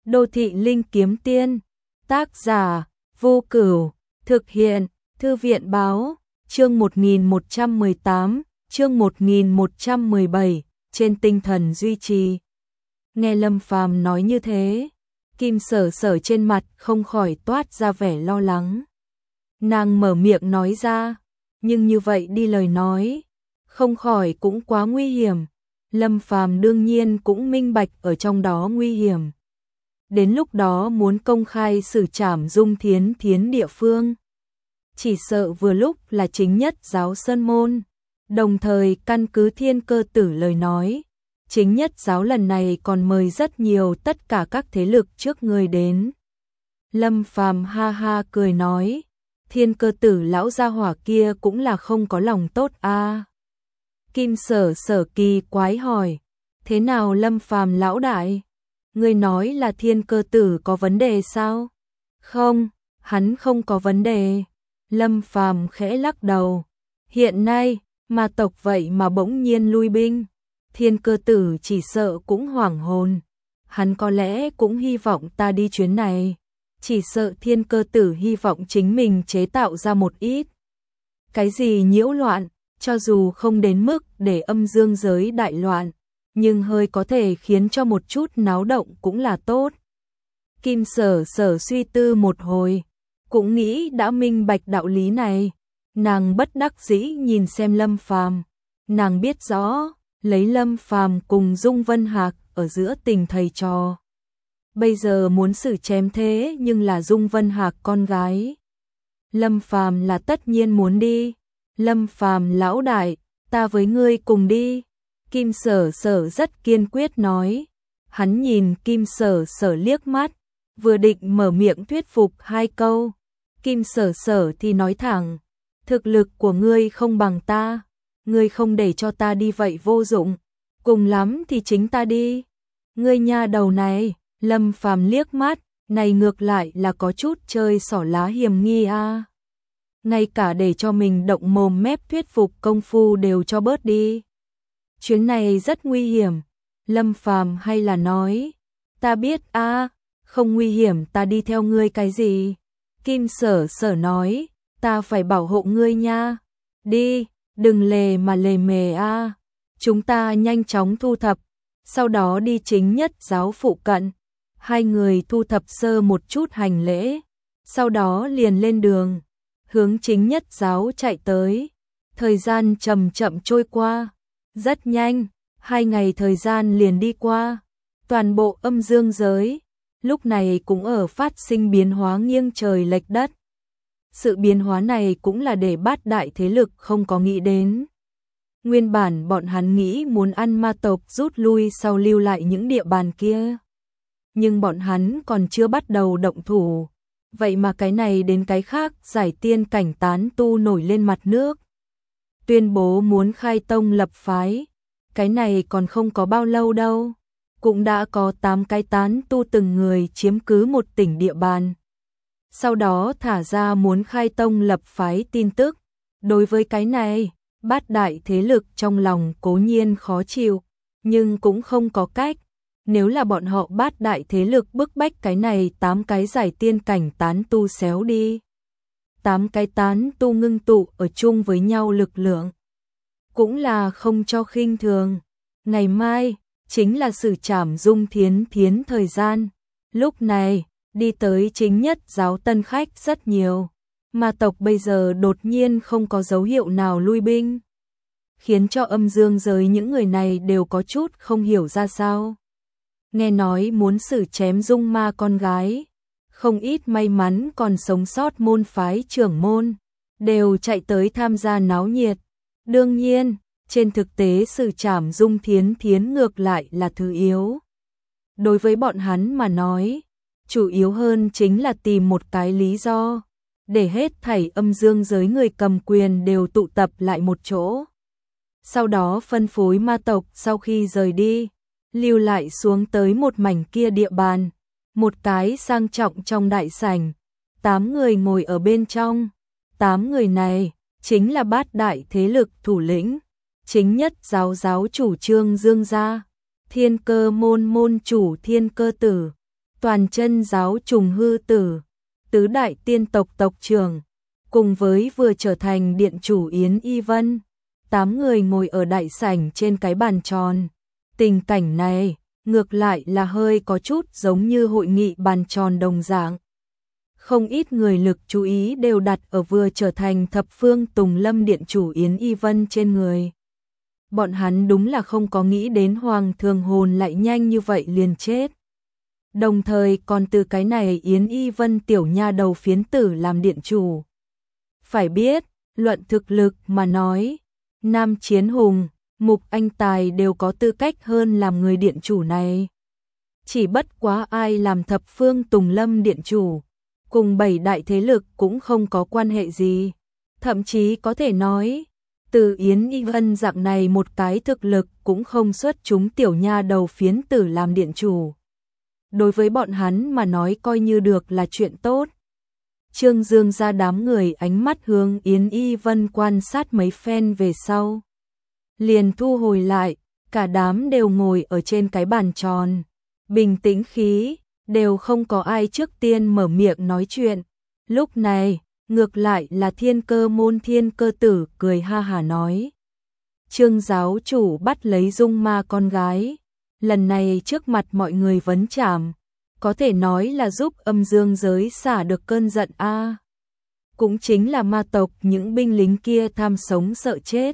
Đô thị linh kiếm tiên, tác giả, Vô Cửu, thực hiện, Thư viện báo, chương 1118, chương 1117, trên tinh thần duy trì. Nghe Lâm Phàm nói như thế, Kim Sở Sở trên mặt không khỏi toát ra vẻ lo lắng. Nàng mở miệng nói ra, nhưng như vậy đi lời nói, không khỏi cũng quá nguy hiểm. Lâm Phàm đương nhiên cũng minh bạch ở trong đó nguy hiểm. Đến lúc đó muốn công khai xử trảm Dung Thiến Thiến địa phương, chỉ sợ vừa lúc là chính nhất giáo Sơn Môn. Đồng thời căn cứ Thiên Cơ Tử lời nói, chính nhất giáo lần này còn mời rất nhiều tất cả các thế lực trước người đến. Lâm Phàm ha ha cười nói, Thiên Cơ Tử lão gia hỏa kia cũng là không có lòng tốt a. Kim Sở Sở kỳ quái hỏi, thế nào Lâm Phàm lão đại? Ngươi nói là Thiên Cơ Tử có vấn đề sao? Không, hắn không có vấn đề. Lâm Phàm khẽ lắc đầu. Hiện nay, ma tộc vậy mà bỗng nhiên lui binh. Thiên Cơ Tử chỉ sợ cũng hoảng hồn. Hắn có lẽ cũng hy vọng ta đi chuyến này. Chỉ sợ Thiên Cơ Tử hy vọng chính mình chế tạo ra một ít. Cái gì nhiễu loạn, cho dù không đến mức để âm dương giới đại loạn, nhưng hơi có thể khiến cho một chút náo động cũng là tốt. Kim Sở Sở suy tư một hồi, cũng nghĩ đã minh bạch đạo lý này. Nàng bất đắc dĩ nhìn xem Lâm Phàm, nàng biết rõ, lấy Lâm Phàm cùng Dung Vân Hạc ở giữa tình thầy trò. Bây giờ muốn xử chém thế nhưng là Dung Vân Hạc con gái. Lâm Phàm là tất nhiên muốn đi. Lâm Phàm lão đại, ta với ngươi cùng đi. Kim Sở Sở rất kiên quyết nói. Hắn nhìn Kim Sở Sở liếc mắt, vừa định mở miệng thuyết phục hai câu. Kim Sở Sở thì nói thẳng, thực lực của ngươi không bằng ta, ngươi không để cho ta đi vậy vô dụng, cùng lắm thì chính ta đi. Ngươi nha đầu này, Lâm Phàm liếc mắt, này ngược lại là có chút chơi xỏ lá hiểm nghi a. Ngay cả để cho mình động mồm mép thuyết phục công phu đều cho bớt đi. Chuyến này rất nguy hiểm. Lâm Phàm hay là nói, ta biết a, không nguy hiểm ta đi theo ngươi cái gì. Kim Sở Sở nói, ta phải bảo hộ ngươi nha. Đi, đừng lề mà lề mề a. Chúng ta nhanh chóng thu thập, sau đó đi chính nhất giáo phụ cận. Hai người thu thập sơ một chút hành lễ, sau đó liền lên đường, hướng chính nhất giáo chạy tới. Thời gian chậm chậm trôi qua, rất nhanh, 2 ngày thời gian liền đi qua. Toàn bộ âm dương giới lúc này cũng ở phát sinh biến hóa nghiêng trời lệch đất. Sự biến hóa này cũng là để bát đại thế lực không có nghĩ đến. Nguyên bản bọn hắn nghĩ muốn ăn ma tộc rút lui sau lưu lại những địa bàn kia. Nhưng bọn hắn còn chưa bắt đầu động thủ. Vậy mà cái này đến cái khác, giải tiên cảnh tán tu nổi lên mặt nước. Tuyên bố muốn khai tông lập phái. Cái này còn không có bao lâu đâu. Cũng đã có 8 cái tán tu từng người chiếm cứ một tỉnh địa bàn. Sau đó thả ra muốn khai tông lập phái tin tức. Đối với cái này, bát đại thế lực trong lòng cố nhiên khó chịu, nhưng cũng không có cách. Nếu là bọn họ bát đại thế lực bức bách cái này 8 cái giải tiên cảnh tán tu xéo đi. 8 cái tán tu ngưng tụ ở chung với nhau lực lượng. Cũng là không cho khinh thường. Ngày mai, chính là xử trảm Dung Thiến Thiến thời gian. Lúc này, đi tới chính nhất giáo tân khách rất nhiều. Ma tộc bây giờ đột nhiên không có dấu hiệu nào lui binh. Khiến cho âm dương giới những người này đều có chút không hiểu ra sao. Nghe nói muốn xử chém Dung ma con gái. Không ít may mắn còn sống sót môn phái trưởng môn. Đều chạy tới tham gia náo nhiệt. Đương nhiên, trên thực tế xử trảm Dung Thiến Thiến ngược lại là thứ yếu. Đối với bọn hắn mà nói, chủ yếu hơn chính là tìm một cái lý do, để hết thảy âm dương giới người cầm quyền đều tụ tập lại một chỗ. Sau đó phân phối ma tộc sau khi rời đi, lưu lại xuống tới một mảnh kia địa bàn, một cái sang trọng trong đại sảnh, 8 người ngồi ở bên trong. 8 người này chính là bát đại thế lực thủ lĩnh. Chính nhất giáo giáo chủ Trương Dương gia, Thiên Cơ môn môn chủ Thiên Cơ Tử, Toàn chân giáo Trùng Hư Tử, tứ đại tiên tộc tộc trưởng, cùng với vừa trở thành điện chủ Yến Y Vân, 8 người ngồi ở đại sảnh trên cái bàn tròn. Tình cảnh này, ngược lại là hơi có chút giống như hội nghị bàn tròn đồng dạng. Không ít người lực chú ý đều đặt ở vừa trở thành thập phương Tùng Lâm điện chủ Yến Y Vân trên người. Bọn hắn đúng là không có nghĩ đến Hoàng Thường Hồn lại nhanh như vậy liền chết. Đồng thời còn từ cái này Yến Y Vân tiểu nha đầu phiến tử làm điện chủ. Phải biết, luận thực lực mà nói, Nam Chiến Hùng, Mục Anh Tài đều có tư cách hơn làm người điện chủ này. Chỉ bất quá ai làm thập phương Tùng Lâm điện chủ, cùng 7 đại thế lực cũng không có quan hệ gì. Thậm chí có thể nói, từ Yến Y Vân dạng này một cái thực lực cũng không xuất chúng tiểu nha đầu phiến tử làm điện chủ. Đối với bọn hắn mà nói coi như được là chuyện tốt. Trương Dương ra đám người ánh mắt hướng Yến Y Vân quan sát mấy phen về sau. Liền thu hồi lại, cả đám đều ngồi ở trên cái bàn tròn. Bình tĩnh khí, đều không có ai trước tiên mở miệng nói chuyện. Lúc này, ngược lại là Thiên Cơ môn Thiên Cơ tử cười ha hả nói. Trương giáo chủ bắt lấy Dung Ma con gái. Lần này trước mặt mọi người vấn trảm, có thể nói là giúp âm dương giới xả được cơn giận a. Cũng chính là ma tộc những binh lính kia tham sống sợ chết.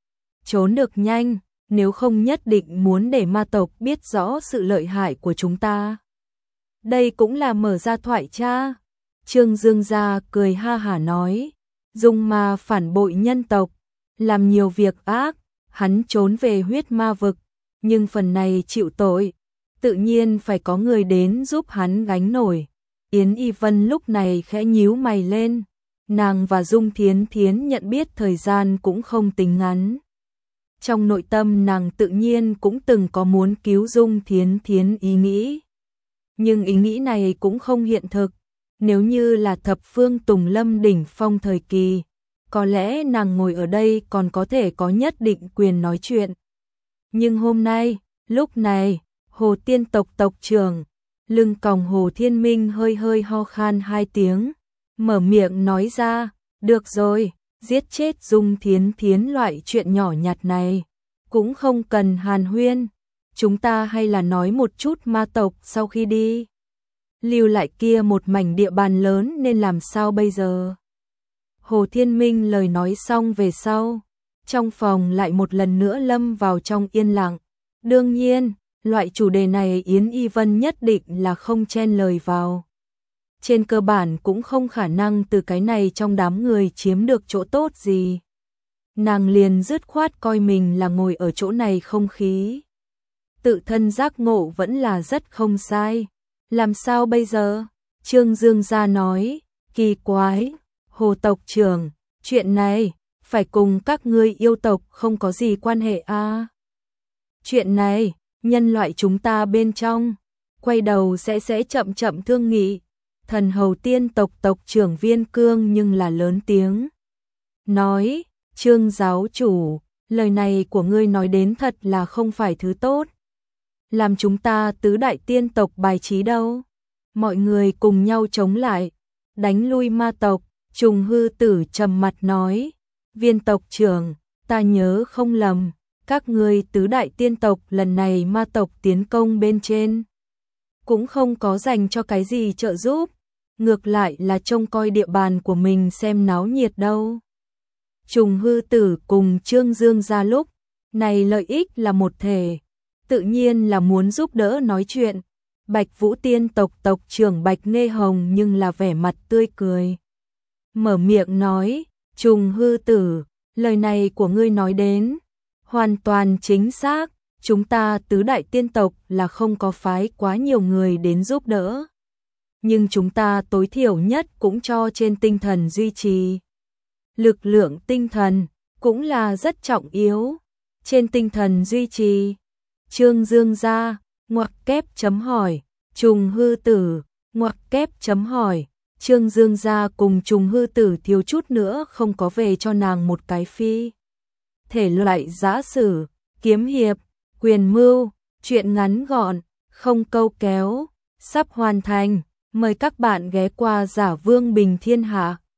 Trốn được nhanh, nếu không nhất định muốn để ma tộc biết rõ sự lợi hại của chúng ta. Đây cũng là mở ra thoại cha. Trương Dương gia cười ha hả nói, Dung Ma phản bội nhân tộc, làm nhiều việc ác, hắn trốn về huyết ma vực, nhưng phần này chịu tội, tự nhiên phải có người đến giúp hắn gánh nổi. Yến Y Vân lúc này khẽ nhíu mày lên, nàng và Dung Thiến Thiến nhận biết thời gian cũng không tính ngắn. Trong nội tâm nàng tự nhiên cũng từng có muốn cứu Dung Thiến Thiến ý nghĩ. Nhưng ý nghĩ này cũng không hiện thực, nếu như là thập phương Tùng Lâm đỉnh phong thời kỳ, có lẽ nàng ngồi ở đây còn có thể có nhất định quyền nói chuyện. Nhưng hôm nay, lúc này, Hồ Tiên tộc tộc trưởng, lưng còng Hồ Thiên Minh hơi hơi ho khan 2 tiếng, mở miệng nói ra, được rồi, giết chết Dung Thiến Thiến loại chuyện nhỏ nhặt này, cũng không cần hàn huyên, chúng ta hay là nói một chút ma tộc sau khi đi. Lưu lại kia một mảnh địa bàn lớn nên làm sao bây giờ? Hồ Thiên Minh lời nói xong về sau, trong phòng lại một lần nữa lâm vào trong yên lặng. Đương nhiên, loại chủ đề này Yến Y Vân nhất định là không chen lời vào. Trên cơ bản cũng không khả năng từ cái này trong đám người chiếm được chỗ tốt gì. Nàng liền dứt khoát coi mình là ngồi ở chỗ này không khí. Tự thân giác ngộ vẫn là rất không sai. Làm sao bây giờ? Trương Dương gia nói, kỳ quái, Hồ tộc trưởng, chuyện này phải cùng các ngươi yêu tộc không có gì quan hệ a. Chuyện này, nhân loại chúng ta bên trong, quay đầu sẽ chậm chậm thương nghị. Thần Hầu Tiên tộc tộc trưởng Viên Cương nhưng là lớn tiếng. Nói, Trương giáo chủ, lời này của ngươi nói đến thật là không phải thứ tốt. Làm chúng ta tứ đại tiên tộc bài trí đâu. Mọi người cùng nhau chống lại, đánh lui ma tộc. Trùng Hư Tử trầm mặt nói, Viên tộc trưởng, ta nhớ không lầm, các ngươi tứ đại tiên tộc lần này ma tộc tiến công bên trên, cũng không có dành cho cái gì trợ giúp, ngược lại là trông coi địa bàn của mình xem náo nhiệt đâu. Trùng Hư Tử cùng Trương Dương ra lúc này lợi ích là một thể, tự nhiên là muốn giúp đỡ nói chuyện. Bạch Vũ Tiên tộc tộc trưởng Bạch Nghê Hồng nhưng là vẻ mặt tươi cười. Mở miệng nói, Trùng Hư Tử, lời này của ngươi nói đến, hoàn toàn chính xác, chúng ta tứ đại tiên tộc là không có phái quá nhiều người đến giúp đỡ. Nhưng chúng ta tối thiểu nhất cũng cho trên tinh thần duy trì. Lực lượng tinh thần cũng là rất trọng yếu. Trên tinh thần duy trì. Trương Dương gia, ngoặc kép chấm hỏi, Trùng Hư Tử, ngoặc kép chấm hỏi. Trương Dương gia cùng Trùng Hư Tử thiếu chút nữa không có về cho nàng một cái phi. Thể loại giã sử, kiếm hiệp, quyền mưu, chuyện ngắn gọn, không câu kéo, sắp hoàn thành. Mời các bạn ghé qua Giả Vương Bình Thiên Hạ.